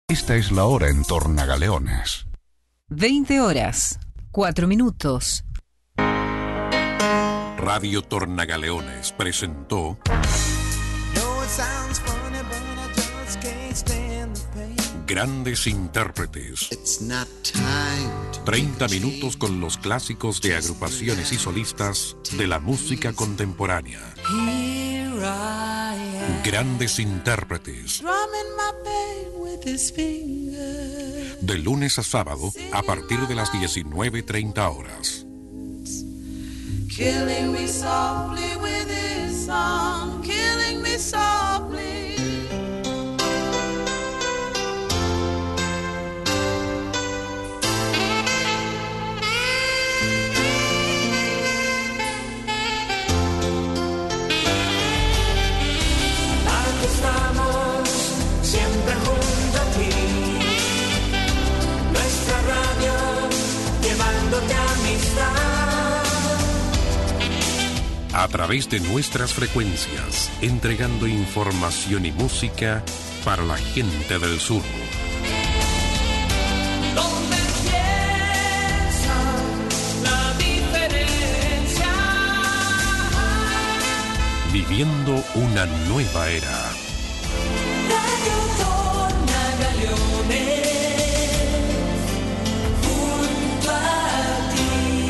Esta es la hora en Tornagaleones. 20 horas, 4 minutos. Radio Tornagaleones presentó Grandes Intérpretes. 30 minutos con los clásicos de agrupaciones y solistas de la música contemporánea. Grandes Intérpretes. De lunes a sábado a partir de las 19:30 horas. Killing me softly with his song, killing me softly. Aquí estamos, siempre junto a ti. Nuestra radio, llevándote amistad. A través de nuestras frecuencias, entregando información y música para la gente del sur. Donde empieza la diferencia. Viviendo una nueva era. Radio Tornagaleones, junto a ti.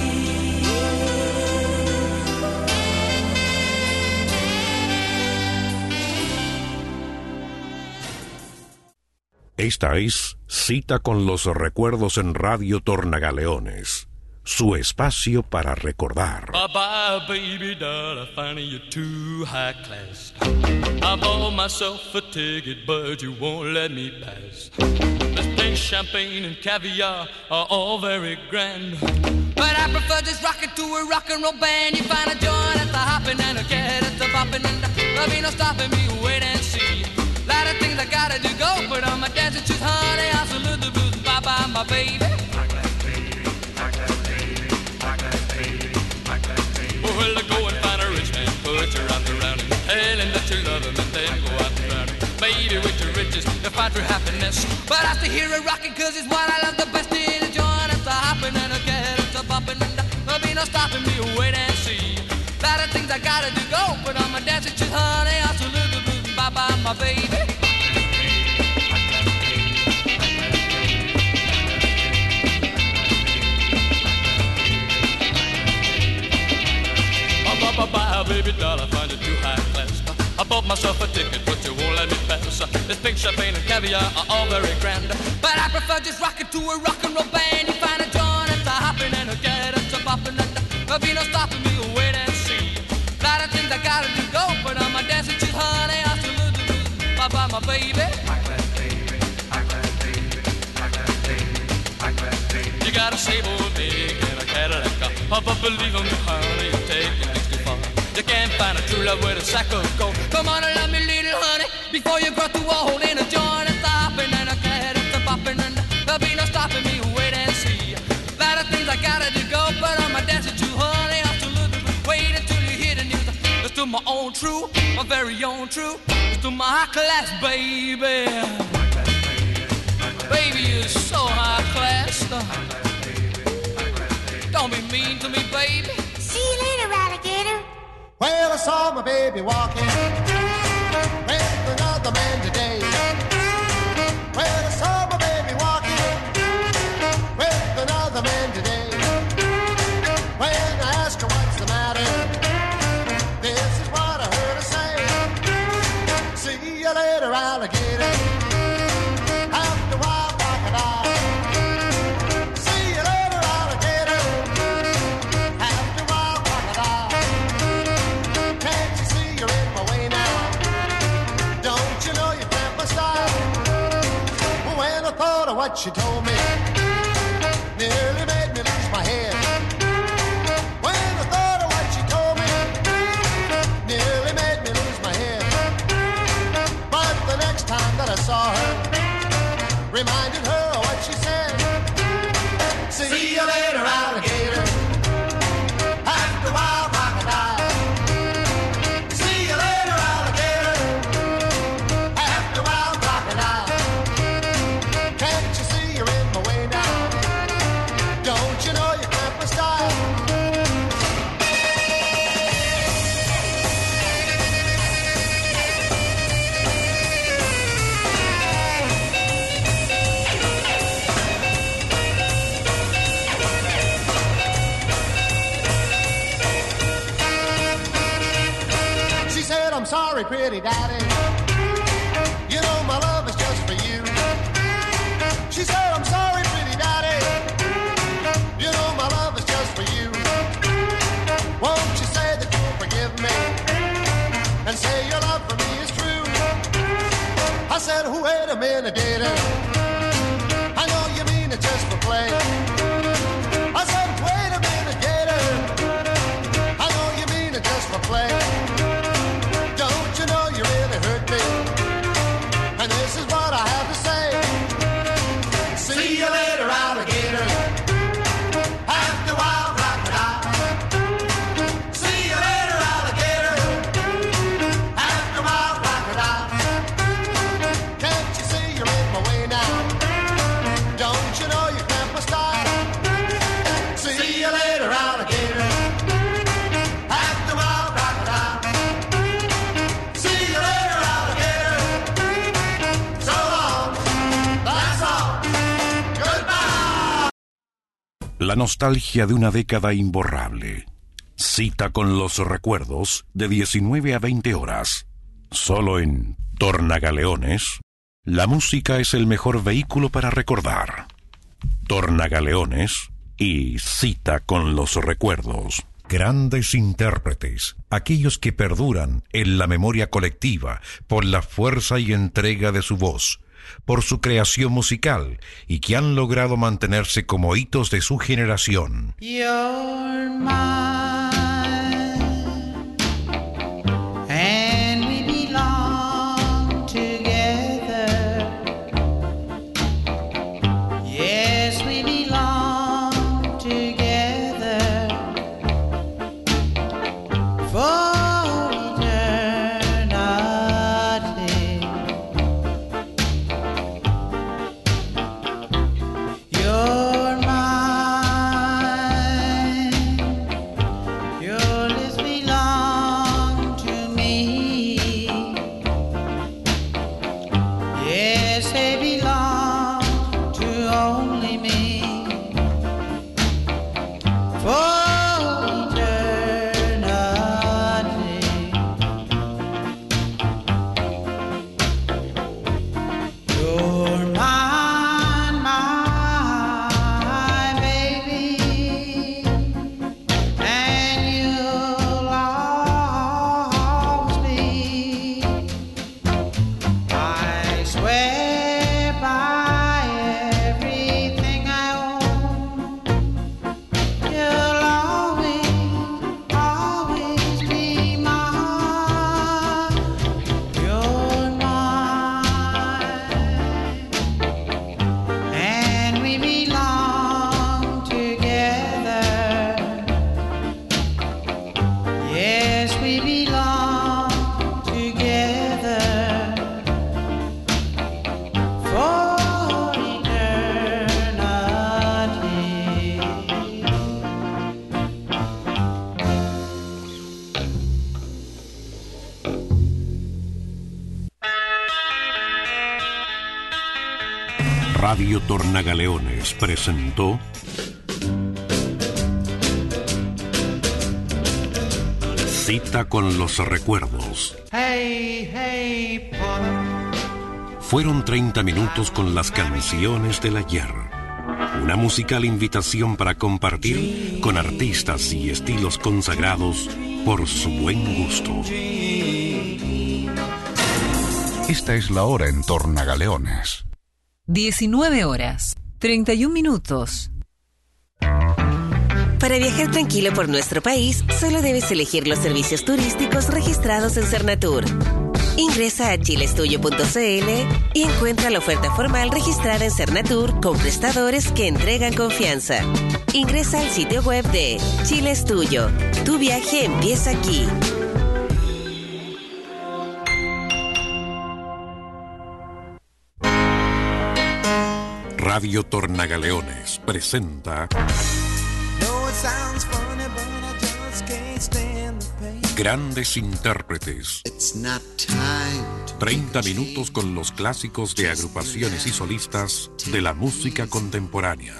Esta es Cita con los Recuerdos en Radio Tornagaleones, su espacio para recordar. Bye-bye, baby doll, I find you too high class. I bought myself a ticket, but you won't let me pass. This place, champagne and caviar are all very grand, But I prefer just rockin' to a rock and roll band. You find a joint at the hoppin' and a cat at the boppin', and there'll be no stopping me, wait and see. Lot of things I gotta do, go put on my dancing shoes, honey. I'll salute the blues, bye-bye, my baby. well, I go and find a rich man, put your arms around him, tell him that you love him, and then go out and drown him. Baby, with your riches, you'll find true happiness. But I still hear it rockin' 'cause it's what I love the best. In a joint at the hoppin' and a cat at the boppin', and there'll be no stopping me, wait and see. Lot of things I gotta do, go put on my dancing shoes, honey. I'll salute the blues, bye-bye, my baby. Bye-bye, baby doll, I find you too high class. I bought myself a ticket, but you won't let me pass. This pink champagne and caviar are all very grand, but I prefer just rockin' to a rock and roll band. You find a joint at the hoppin' and a cat at the boppin', and there'll be no stopping me, wait and see. Lot of things I gotta do, go put on my dancing shoes, honey. I'll salute the blues, bye-bye, my baby. You got a stable big and a Cadillac, but believe me, honey, you take it too far. You can't find a true love with a sack of gold. Come on and love me, little honey, before you grow through a hole in a joint at the hoppin' and a cat at the boppin', and there'll be no stopping me, wait and see. Lot of things I gotta do, go put on my dancing shoes, honey. I'll salute the blues, wait until you hear the news. It's to my own true, my very own true. It's to my high class, baby. Baby, you're so high class. Don't be mean to me, baby. See you later, alligator. Well, I saw my baby walking with another man today. Well, I saw my baby walking with another man today. When I asked her what's the matter, this is what I heard her say. See you later, alligator. After a while, crocodile. See you later, alligator. After a while, crocodile. Can't you see you're in my way now? Don't you know you can't my style? When I thought of what she told me, nearly made me lose my head. When I thought of what she told me, nearly made me lose my head. But the next time that I saw her, reminded her of what she said. See you later, alligator. After a while, crocodile. See you later, alligator. After a while, crocodile. pretty daddy. You know my love is just for you. She said, I'm sorry, pretty daddy. You know my love is just for you. Won't you say that you'll forgive me and say your love for me is true? I said, wait a minute, gator. I know you mean it just for play. I said, wait a minute, gator. I know you mean it just for play. Don't you know you really hurt me? And this is what I have to say. See you later, alligator. After a while, crocodile. See you later, alligator. After a while, crocodile. Can't you see you're in my way now? Don't you know you cramp my style? See you later, alligator. After a while, crocodile. See you later, alligator. So long. That's all. Goodbye. La nostalgia de una década imborrable. Cita con los recuerdos de 19 a 20 horas. Solo en Tornagaleones. La música es el mejor vehículo para recordar. Tornagaleones y Cita con los recuerdos. Grandes intérpretes, aquellos que perduran en la memoria colectiva por la fuerza y entrega de su voz, por su creación musical y que han logrado mantenerse como hitos de su generación. You're mine, and we belong together. Yes, we belong together for eternity. You're mine, your lips belong to me. Yes, they belong to only me for eternity. You're mine, my baby, and you'll always be. I swear by everything I own, you'll always be mine. You're mine, and we belong together. Yes, we belong together for eternity. Radio Tornagaleones presentó Cita con los recuerdos. Hey, hey, Paula. Fueron 30 minutos con las canciones del ayer. Una musical invitación para compartir con artistas y estilos consagrados por su buen gusto. Esta es la hora en Tornagaleones. 19 horas, 31 minutos. Para viajar tranquilo por nuestro país, solo debes elegir los servicios turísticos registrados en Cernatur. Ingresa a chilestuyo.cl y encuentra la oferta formal registrada en Cernatur con prestadores que entregan confianza. Ingresa al sitio web de Chile es Tuyo. Tu viaje empieza aquí. Radio Tornagaleones presenta Grandes intérpretes. 30 minutos con los clásicos de agrupaciones y solistas de la música contemporánea.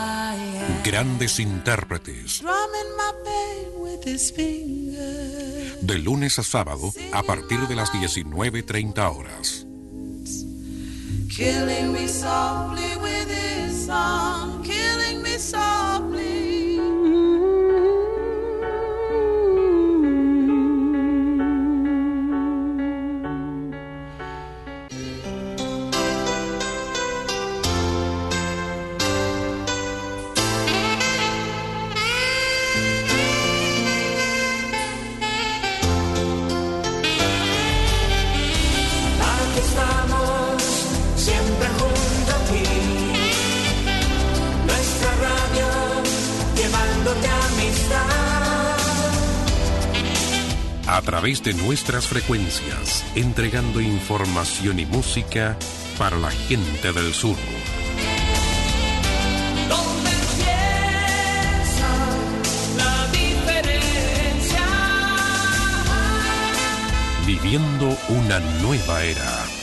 Grandes intérpretes. de lunes a sábado a partir de las 19:30 horas. Killing me softly with his song, killing me softly. A través de nuestras frecuencias, entregando información y música para la gente del sur. ¿Dónde empieza la diferencia? Viviendo una nueva era.